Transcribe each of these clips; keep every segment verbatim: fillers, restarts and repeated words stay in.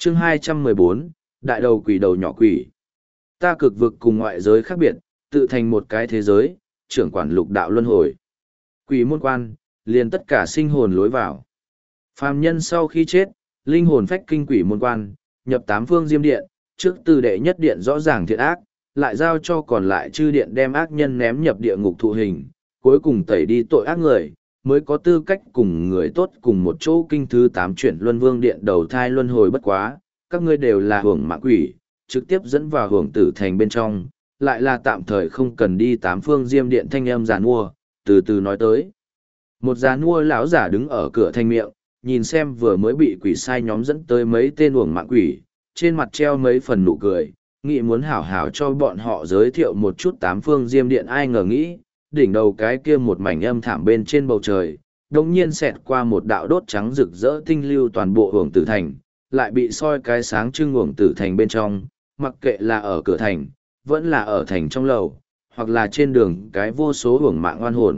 chương hai trăm mười bốn, đại đầu quỷ đầu nhỏ quỷ. Ta cực vực cùng ngoại giới khác biệt, tự thành một cái thế giới, trưởng quản lục đạo luân hồi. Quỷ môn quan, liền tất cả sinh hồn lối vào. Phàm nhân sau khi chết, linh hồn phách kinh quỷ môn quan, nhập tám phương diêm điện, trước từ đệ nhất điện rõ ràng thiện ác, lại giao cho còn lại chư điện đem ác nhân ném nhập địa ngục thụ hình, cuối cùng tẩy đi tội ác người, mới có tư cách cùng người tốt cùng một chỗ kinh thứ tám chuyển luân vương điện đầu thai luân hồi bất quá, các ngươi đều là hưởng mạng quỷ, trực tiếp dẫn vào hưởng tử thành bên trong, lại là tạm thời không cần đi tám phương diêm điện thanh âm giàn mua, từ từ nói tới. Một giàn mua lão giả đứng ở cửa thanh miệng, nhìn xem vừa mới bị quỷ sai nhóm dẫn tới mấy tên uổng mạng quỷ, trên mặt treo mấy phần nụ cười, nghĩ muốn hảo hảo cho bọn họ giới thiệu một chút tám phương diêm điện ai ngờ nghĩ, đỉnh đầu cái kia một mảnh âm thảm bên trên bầu trời, đồng nhiên xẹt qua một đạo đốt trắng rực rỡ tinh lưu toàn bộ uổng tử thành, lại bị soi cái sáng trưng uổng tử thành bên trong, mặc kệ là ở cửa thành, vẫn là ở thành trong lầu, hoặc là trên đường cái vô số uổng mạng oan hồn.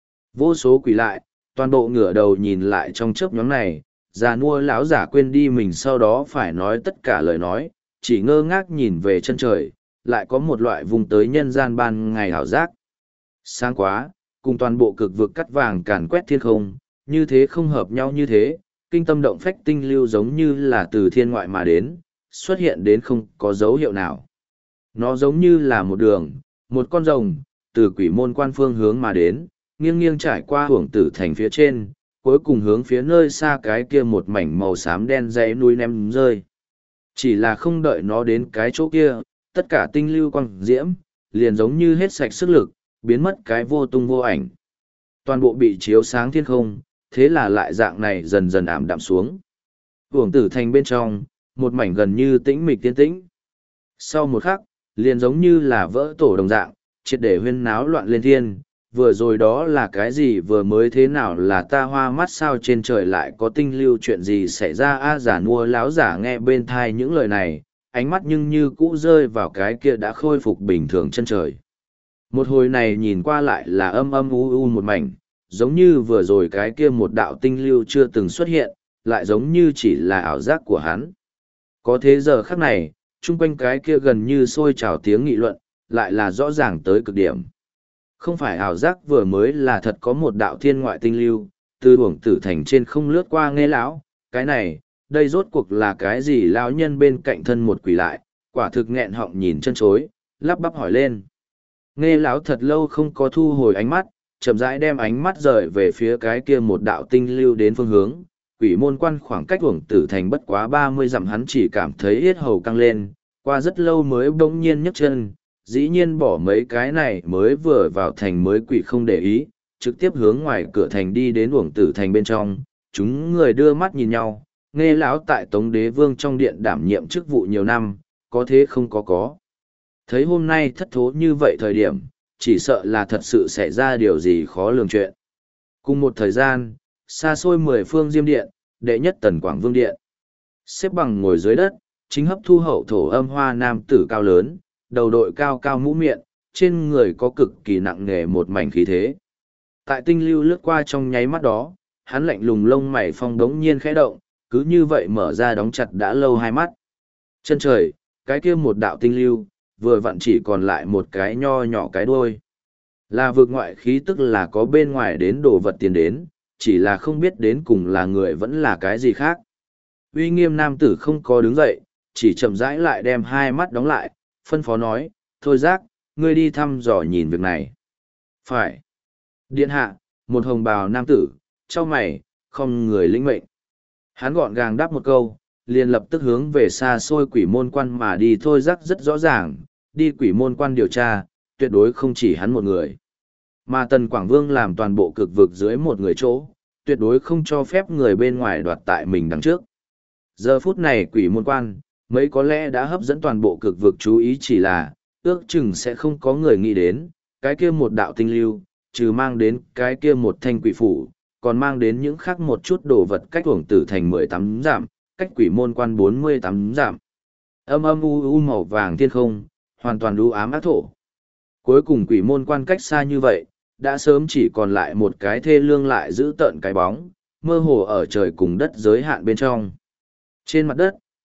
Vô số quỷ lại, toàn bộ ngửa đầu nhìn lại trong chớp nhóm này, già nua lão giả quên đi mình sau đó phải nói tất cả lời nói, chỉ ngơ ngác nhìn về chân trời, lại có một loại vùng tới nhân gian ban ngày hảo giác. Sáng quá, cùng toàn bộ cực vực cắt vàng càn quét thiên không, như thế không hợp nhau như thế, kinh tâm động phách tinh lưu giống như là từ thiên ngoại mà đến, xuất hiện đến không có dấu hiệu nào. Nó giống như là một đường, một con rồng, từ quỷ môn quan phương hướng mà đến, nghiêng nghiêng trải qua hưởng tử thành phía trên, cuối cùng hướng phía nơi xa cái kia một mảnh màu xám đen dãy núi ném rơi. Chỉ là không đợi nó đến cái chỗ kia, tất cả tinh lưu quang diễm, liền giống như hết sạch sức lực, biến mất cái vô tung vô ảnh. Toàn bộ bị chiếu sáng thiên không, thế là lại dạng này dần dần ảm đạm xuống. Hưởng tử thành bên trong, một mảnh gần như tĩnh mịch tiên tĩnh. Sau một khắc, liền giống như là vỡ tổ đồng dạng, triệt để huyên náo loạn lên thiên. Vừa rồi đó là cái gì vừa mới thế nào là ta hoa mắt sao trên trời lại có tinh lưu chuyện gì xảy ra a giả nua láo giả nghe bên thai những lời này, ánh mắt nhưng như cũ rơi vào cái kia đã khôi phục bình thường chân trời. Một hồi này nhìn qua lại là âm âm u u một mảnh, giống như vừa rồi cái kia một đạo tinh lưu chưa từng xuất hiện, lại giống như chỉ là ảo giác của hắn. Có thế giờ khắc này, chung quanh cái kia gần như sôi trào tiếng nghị luận, lại là rõ ràng tới cực điểm. Không phải ảo giác vừa mới là thật có một đạo thiên ngoại tinh lưu, từ uổng tử thành trên không lướt qua nghe lão, cái này, đây rốt cuộc là cái gì lão nhân bên cạnh thân một quỷ lại, quả thực nghẹn họng nhìn chân chối, lắp bắp hỏi lên. Nghe lão thật lâu không có thu hồi ánh mắt, chậm rãi đem ánh mắt rời về phía cái kia một đạo tinh lưu đến phương hướng, quỷ môn quan khoảng cách uổng tử thành bất quá ba mươi dặm hắn chỉ cảm thấy yết hầu căng lên, qua rất lâu mới bỗng nhiên nhấc chân. Dĩ nhiên bỏ mấy cái này mới vừa vào thành mới quỷ không để ý, trực tiếp hướng ngoài cửa thành đi đến uổng tử thành bên trong, chúng người đưa mắt nhìn nhau, nghe lão tại Tống Đế Vương trong điện đảm nhiệm chức vụ nhiều năm, có thế không có có. Thấy hôm nay thất thố như vậy thời điểm, chỉ sợ là thật sự xảy ra điều gì khó lường chuyện. Cùng một thời gian, xa xôi mười phương diêm điện, đệ nhất tần quảng vương điện. Xếp bằng ngồi dưới đất, chính hấp thu hậu thổ âm hoa nam tử cao lớn, đầu đội cao cao mũ miệng, trên người có cực kỳ nặng nề một mảnh khí thế. Tại tinh lưu lướt qua trong nháy mắt đó, hắn lạnh lùng lông mày phong đống nhiên khẽ động, cứ như vậy mở ra đóng chặt đã lâu hai mắt. Chân trời, cái kia một đạo tinh lưu, vừa vặn chỉ còn lại một cái nho nhỏ cái đuôi. Là vượt ngoại khí tức là có bên ngoài đến đồ vật tiền đến, chỉ là không biết đến cùng là người vẫn là cái gì khác. Uy nghiêm nam tử không có đứng dậy, chỉ chậm rãi lại đem hai mắt đóng lại, phân phó nói, thôi giác, ngươi đi thăm dò nhìn việc này. Phải. Điện hạ, một hồng bào nam tử, trao mày, không người lĩnh mệnh. Hắn gọn gàng đáp một câu, liền lập tức hướng về xa xôi quỷ môn quan mà đi thôi giác rất rõ ràng, đi quỷ môn quan điều tra, tuyệt đối không chỉ hắn một người. Mà Tần Quảng Vương làm toàn bộ cực vực dưới một người chỗ, tuyệt đối không cho phép người bên ngoài đoạt tại mình đằng trước. Giờ phút này quỷ môn quan, mấy có lẽ đã hấp dẫn toàn bộ cực vực chú ý chỉ là, ước chừng sẽ không có người nghĩ đến, cái kia một đạo tinh lưu, trừ mang đến cái kia một thanh quỷ phủ, còn mang đến những khác một chút đồ vật cách uổng tử thành mười tám giảm, cách quỷ môn quan bốn mươi tám giảm. Âm âm u u màu vàng thiên không, hoàn toàn u ám ác thổ. Cuối cùng quỷ môn quan cách xa như vậy, đã sớm chỉ còn lại một cái thê lương lại giữ tợn cái bóng, mơ hồ ở trời cùng đất giới hạn bên trong. Trên mặt đất,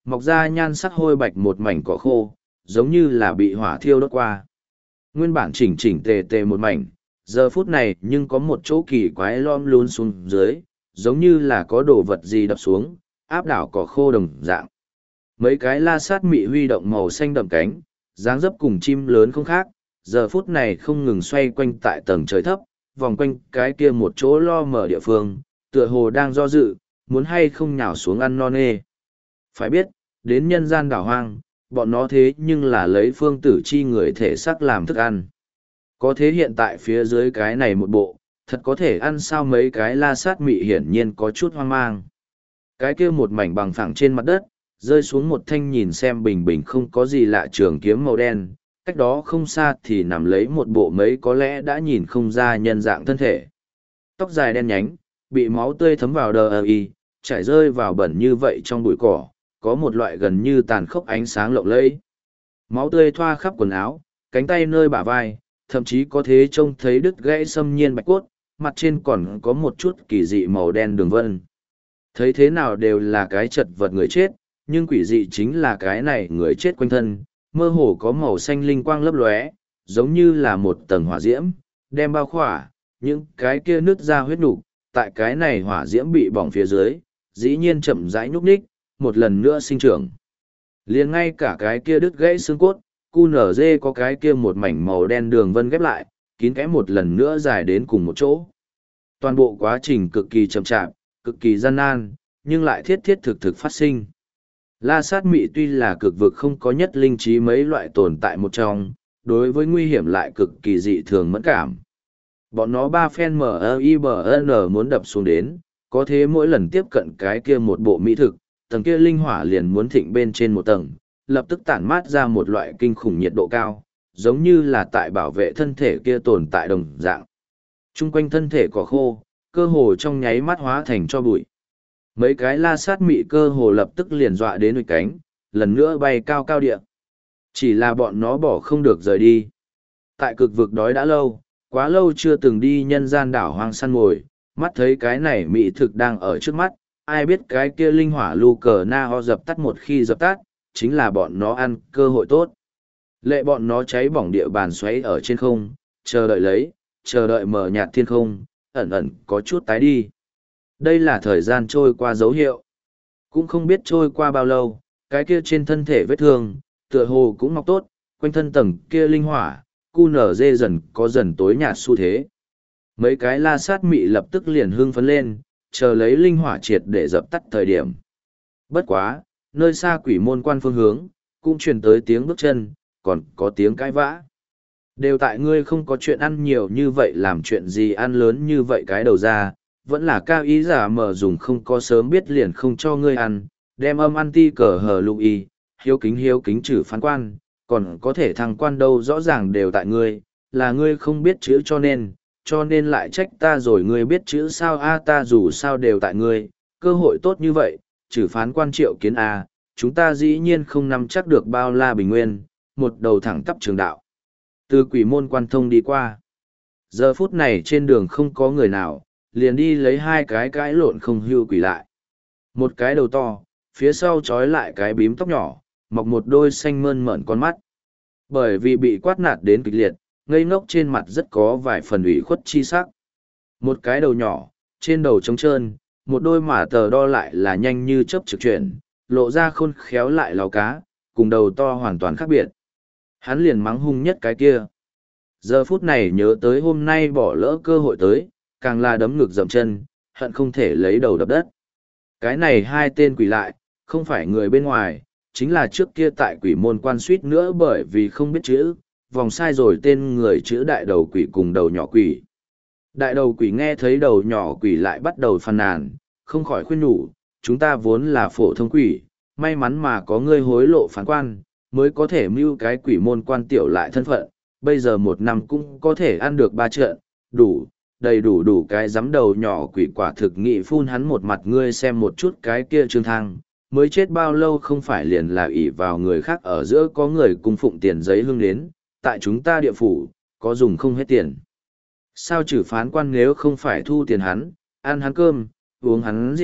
mọc ra nhan sắc hôi bạch một mảnh cỏ khô, giống như là bị hỏa thiêu đốt qua. Nguyên bản chỉnh chỉnh tề tề một mảnh, giờ phút này nhưng có một chỗ kỳ quái lom lún xuống dưới, giống như là có đồ vật gì đập xuống, áp đảo cỏ khô đồng dạng. Mấy cái la sát mị huy động màu xanh đậm cánh, dáng dấp cùng chim lớn không khác, giờ phút này không ngừng xoay quanh tại tầng trời thấp, vòng quanh cái kia một chỗ lo mở địa phương, tựa hồ đang do dự, muốn hay không nhào xuống ăn non nê. Phải biết, đến nhân gian đảo hoang, bọn nó thế nhưng là lấy phương tử chi người thể xác làm thức ăn. Có thế hiện tại phía dưới cái này một bộ, thật có thể ăn sao mấy cái la sát mị hiển nhiên có chút hoang mang. Cái kia một mảnh bằng phẳng trên mặt đất, rơi xuống một thanh nhìn xem bình bình không có gì lạ trường kiếm màu đen, cách đó không xa thì nằm lấy một bộ mấy có lẽ đã nhìn không ra nhân dạng thân thể. Tóc dài đen nhánh, bị máu tươi thấm vào đờ y, chảy rơi vào bẩn như vậy trong bụi cỏ, có một loại gần như tàn khốc ánh sáng lộng lẫy. Máu tươi thoa khắp quần áo, cánh tay nơi bả vai, thậm chí có thế trông thấy đứt gãy xâm nhiên bạch cốt, mặt trên còn có một chút kỳ dị màu đen đường vân. Thấy thế nào đều là cái chật vật người chết, nhưng quỷ dị chính là cái này người chết quanh thân, mơ hồ có màu xanh linh quang lấp lóe, giống như là một tầng hỏa diễm, đem bao khỏa, những cái kia nứt ra huyết nục, tại cái này hỏa diễm bị bỏng phía dưới, dĩ nhiên chậm rãi nhúc nhích, một lần nữa sinh trưởng. Liền ngay cả cái kia đứt gãy xương cốt, cu nở dê có cái kia một mảnh màu đen đường vân ghép lại, kín kẽ một lần nữa dài đến cùng một chỗ. Toàn bộ quá trình cực kỳ chậm chạp, cực kỳ gian nan, nhưng lại thiết thiết thực thực phát sinh. La sát mị tuy là cực vực không có nhất linh trí mấy loại tồn tại một trong, đối với nguy hiểm lại cực kỳ dị thường mẫn cảm. Bọn nó ba phen mở i bờ n muốn đập xuống đến, có thế mỗi lần tiếp cận cái kia một bộ mỹ thực, tầng kia linh hỏa liền muốn thịnh bên trên một tầng, lập tức tản mát ra một loại kinh khủng nhiệt độ cao, giống như là tại bảo vệ thân thể kia tồn tại đồng dạng. Trung quanh thân thể cỏ khô, cơ hồ trong nháy mắt hóa thành cho bụi. Mấy cái la sát mị cơ hồ lập tức liền dọa đến đuôi cánh, lần nữa bay cao cao địa. Chỉ là bọn nó bỏ không được rời đi. Tại cực vực đói đã lâu, quá lâu chưa từng đi nhân gian đảo hoang săn mồi, mắt thấy cái này mỹ thực đang ở trước mắt, ai biết cái kia linh hỏa lu cờ na ho dập tắt một khi dập tắt, chính là bọn nó ăn cơ hội tốt. Lệ bọn nó cháy bỏng địa bàn xoáy ở trên không, chờ đợi lấy, chờ đợi mở nhạt thiên không, ẩn ẩn có chút tái đi. Đây là thời gian trôi qua dấu hiệu. Cũng không biết trôi qua bao lâu, cái kia trên thân thể vết thương, tựa hồ cũng mọc tốt, quanh thân tầng kia linh hỏa, cu nở dê dần có dần tối nhạt xu thế. Mấy cái la sát mị lập tức liền hưng phấn lên, chờ lấy linh hỏa triệt để dập tắt thời điểm. Bất quá, nơi xa quỷ môn quan phương hướng, cũng truyền tới tiếng bước chân, còn có tiếng cãi vã. Đều tại ngươi không có chuyện ăn nhiều như vậy làm chuyện gì ăn lớn như vậy cái đầu ra, vẫn là cao ý giả mở dùng không có sớm biết liền không cho ngươi ăn, đem âm ăn ti cờ hờ lụ y, hiếu kính hiếu kính trừ phán quan, còn có thể thăng quan đâu rõ ràng đều tại ngươi, là ngươi không biết chữ cho nên, cho nên lại trách ta rồi ngươi biết chữ sao a ta dù sao đều tại ngươi, cơ hội tốt như vậy, trừ phán quan triệu kiến a, chúng ta dĩ nhiên không nắm chắc được bao la bình nguyên, một đầu thẳng tắp trường đạo. Từ quỷ môn quan thông đi qua. Giờ phút này trên đường không có người nào, liền đi lấy hai cái cãi lộn không hưu quỷ lại. Một cái đầu to, phía sau trói lại cái bím tóc nhỏ, mọc một đôi xanh mơn mởn con mắt. Bởi vì bị quát nạt đến kịch liệt, ngây ngốc trên mặt rất có vài phần ủy khuất chi sắc. Một cái đầu nhỏ, trên đầu trống trơn, một đôi mả tờ đo lại là nhanh như chớp trực chuyển, lộ ra khôn khéo lại láo cá, cùng đầu to hoàn toàn khác biệt. Hắn liền mắng hung nhất cái kia. Giờ phút này nhớ tới hôm nay bỏ lỡ cơ hội tới, càng là đấm ngực dậm chân, hận không thể lấy đầu đập đất. Cái này hai tên quỷ lại, không phải người bên ngoài, chính là trước kia tại quỷ môn quan suýt nữa bởi vì không biết chữ, vòng sai rồi tên người chữ đại đầu quỷ cùng đầu nhỏ quỷ. Đại đầu quỷ nghe thấy đầu nhỏ quỷ lại bắt đầu phàn nàn, không khỏi khuyên nhủ, chúng ta vốn là phổ thông quỷ, may mắn mà có ngươi hối lộ phán quan, mới có thể mưu cái quỷ môn quan tiểu lại thân phận, bây giờ một năm cũng có thể ăn được ba trận, đủ, đầy đủ đủ cái giấm đầu nhỏ quỷ quả thực nghị phun hắn một mặt ngươi xem một chút cái kia trương thang, mới chết bao lâu không phải liền là ỷ vào người khác ở giữa có người cung phụng tiền giấy hương đến, tại chúng ta địa phủ, có dùng không hết tiền. Sao trừ phán quan nếu không phải thu tiền hắn, ăn hắn cơm, uống hắn rượu,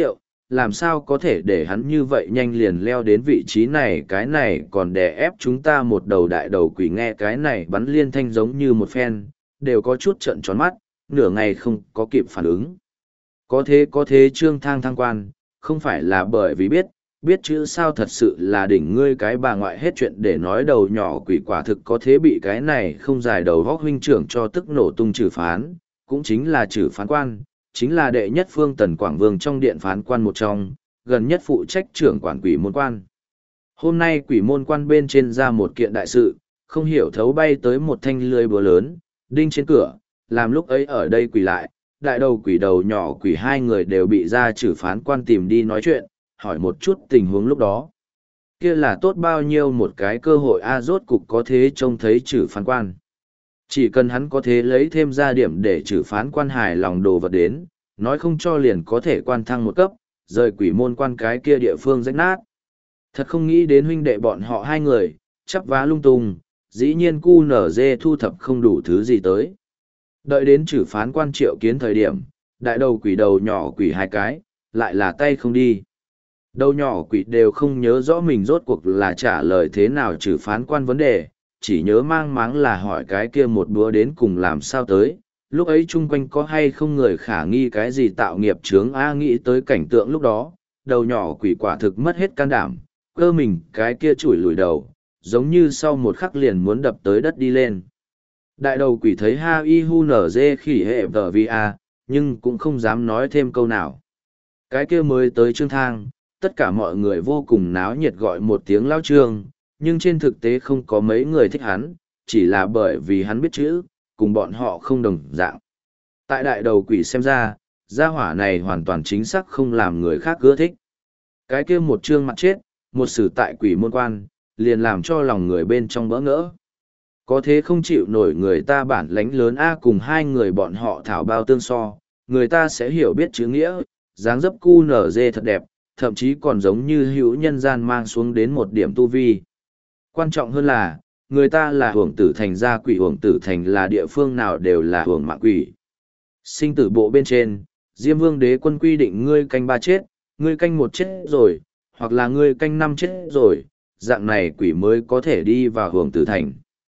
làm sao có thể để hắn như vậy nhanh liền leo đến vị trí này, cái này còn đè ép chúng ta một đầu đại đầu quỷ. Nghe cái này bắn liên thanh giống như một phen, đều có chút trợn tròn mắt, nửa ngày không có kịp phản ứng. Có thế có thế Trương Thang thăng quan, không phải là bởi vì biết, biết chữ sao thật sự là đỉnh ngươi cái bà ngoại hết chuyện để nói. Đầu nhỏ quỷ quả thực có thế bị cái này không dài đầu góc huynh trưởng cho tức nổ tung trừ phán, cũng chính là trừ phán quan, chính là đệ nhất phương Tần Quảng Vương trong điện phán quan một trong, gần nhất phụ trách trưởng quản quỷ môn quan. Hôm nay quỷ môn quan bên trên ra một kiện đại sự, không hiểu thấu bay tới một thanh lưới búa lớn, đinh trên cửa, làm lúc ấy ở đây quỷ lại, đại đầu quỷ đầu nhỏ quỷ hai người đều bị ra trừ phán quan tìm đi nói chuyện, hỏi một chút tình huống lúc đó. Kia là tốt bao nhiêu một cái cơ hội a, rốt cục có thế trông thấy trừ phán quan. Chỉ cần hắn có thế lấy thêm ra điểm để trừ phán quan hài lòng đồ vật đến, nói không cho liền có thể quan thăng một cấp, rời quỷ môn quan cái kia địa phương rách nát. Thật không nghĩ đến huynh đệ bọn họ hai người, chắp vá lung tung, dĩ nhiên cu nở dê thu thập không đủ thứ gì tới. Đợi đến trừ phán quan triệu kiến thời điểm, đại đầu quỷ đầu nhỏ quỷ hai cái, lại là tay không đi. Đầu nhỏ quỷ đều không nhớ rõ mình rốt cuộc là trả lời thế nào trừ phán quan vấn đề, chỉ nhớ mang máng là hỏi cái kia một búa đến cùng làm sao tới. Lúc ấy chung quanh có hay không người khả nghi cái gì tạo nghiệp chướng a, nghĩ tới cảnh tượng lúc đó, đầu nhỏ quỷ quả thực mất hết can đảm, cơ mình cái kia chủi lùi đầu, giống như sau một khắc liền muốn đập tới đất đi lên. Đại đầu quỷ thấy ha y hu nở dê khỉ hệ tờ vi a, nhưng cũng không dám nói thêm câu nào. Cái kia mới tới Trương Thang, tất cả mọi người vô cùng náo nhiệt gọi một tiếng lao Trương, nhưng trên thực tế không có mấy người thích hắn, chỉ là bởi vì hắn biết chữ, cùng bọn họ không đồng dạng. Tại đại đầu quỷ xem ra, gia hỏa này hoàn toàn chính xác không làm người khác ưa thích. Cái kia một trương mặt chết, một sử tại quỷ môn quan, liền làm cho lòng người bên trong bỡ ngỡ. Có thế không chịu nổi người ta bản lãnh lớn a, cùng hai người bọn họ thảo bao tương so, người ta sẽ hiểu biết chữ nghĩa, dáng dấp cu nở dê thật đẹp, thậm chí còn giống như hữu nhân gian mang xuống đến một điểm tu vi. Quan trọng hơn là, người ta là hưởng tử thành gia quỷ, hưởng tử thành là địa phương nào đều là hưởng mạng quỷ. Sinh tử bộ bên trên, Diêm Vương đế quân quy định ngươi canh ba chết, ngươi canh một chết rồi, hoặc là ngươi canh năm chết rồi, dạng này quỷ mới có thể đi vào hưởng tử thành.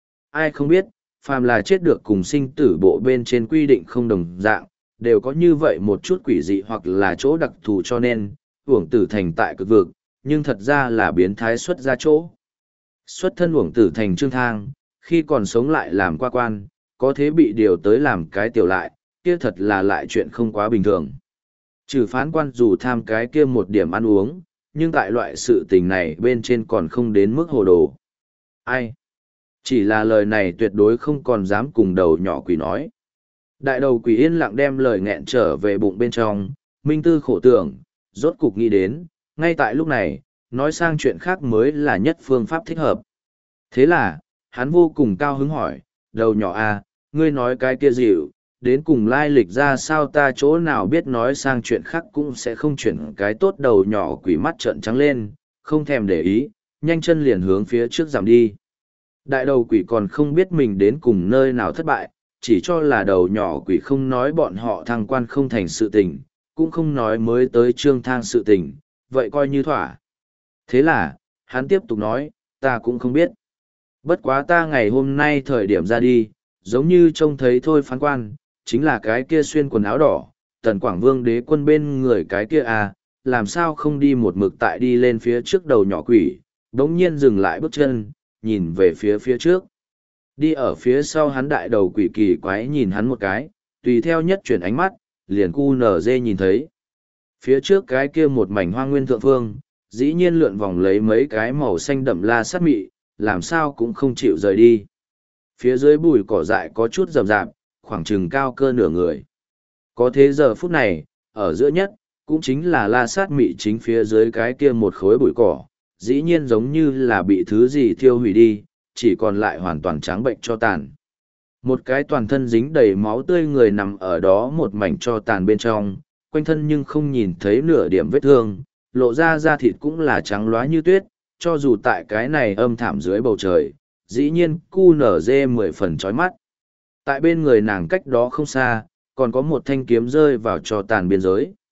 Ai không biết, phàm là chết được cùng sinh tử bộ bên trên quy định không đồng dạng, đều có như vậy một chút quỷ dị hoặc là chỗ đặc thù, cho nên, hưởng tử thành tại cực vực, nhưng thật ra là biến thái xuất ra chỗ. Xuất thân uổng tử thành Trương Thang, khi còn sống lại làm qua quan, có thế bị điều tới làm cái tiểu lại, kia thật là lại chuyện không quá bình thường. Trừ phán quan dù tham cái kia một điểm ăn uống, nhưng tại loại sự tình này bên trên còn không đến mức hồ đồ. Ai? Chỉ là lời này tuyệt đối không còn dám cùng đầu nhỏ quỷ nói. Đại đầu quỷ yên lặng đem lời nghẹn trở về bụng bên trong, minh tư khổ tưởng, rốt cục nghĩ đến, ngay tại lúc này, nói sang chuyện khác mới là nhất phương pháp thích hợp. Thế là, hắn vô cùng cao hứng hỏi, đầu nhỏ a, ngươi nói cái kia dịu, đến cùng lai lịch ra sao, ta chỗ nào biết, nói sang chuyện khác cũng sẽ không chuyển cái tốt. Đầu nhỏ quỷ mắt trợn trắng lên, không thèm để ý, nhanh chân liền hướng phía trước giảm đi. Đại đầu quỷ còn không biết mình đến cùng nơi nào thất bại, chỉ cho là đầu nhỏ quỷ không nói bọn họ thăng quan không thành sự tình, cũng không nói mới tới Trương Thang sự tình, vậy coi như thỏa. Thế là, hắn tiếp tục nói, ta cũng không biết. Bất quá ta ngày hôm nay thời điểm ra đi, giống như trông thấy thôi phán quan, chính là cái kia xuyên quần áo đỏ, Tần Quảng Vương đế quân bên người cái kia à, làm sao không đi một mực tại đi lên phía trước. Đầu nhỏ quỷ, đống nhiên dừng lại bước chân, nhìn về phía phía trước. Đi ở phía sau hắn đại đầu quỷ kỳ quái nhìn hắn một cái, tùy theo nhất chuyển ánh mắt, liền cu nở dê nhìn thấy. Phía trước cái kia một mảnh hoang nguyên thượng phương, dĩ nhiên lượn vòng lấy mấy cái màu xanh đậm la sát mị, làm sao cũng không chịu rời đi. Phía dưới bụi cỏ dại có chút rậm rạp, khoảng chừng cao cơ nửa người. Có thế giờ phút này, ở giữa nhất, cũng chính là la sát mị chính phía dưới cái kia một khối bụi cỏ, dĩ nhiên giống như là bị thứ gì thiêu hủy đi, chỉ còn lại hoàn toàn trắng bệnh cho tàn. Một cái toàn thân dính đầy máu tươi người nằm ở đó một mảnh cho tàn bên trong, quanh thân nhưng không nhìn thấy nửa điểm vết thương, lộ ra da thịt cũng là trắng loá như tuyết, cho dù tại cái này âm thảm dưới bầu trời, dĩ nhiên cu nở dê mười phần chói mắt. Tại bên người nàng cách đó không xa, còn có một thanh kiếm rơi vào cho tàn biên giới.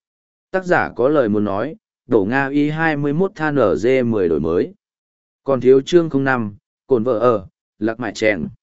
Tác giả có lời muốn nói, đổ Nga y hai mươi mốt than ở dê mười đổi mới. Còn thiếu chương không năm, cồn vợ ở, lạc mại chèn.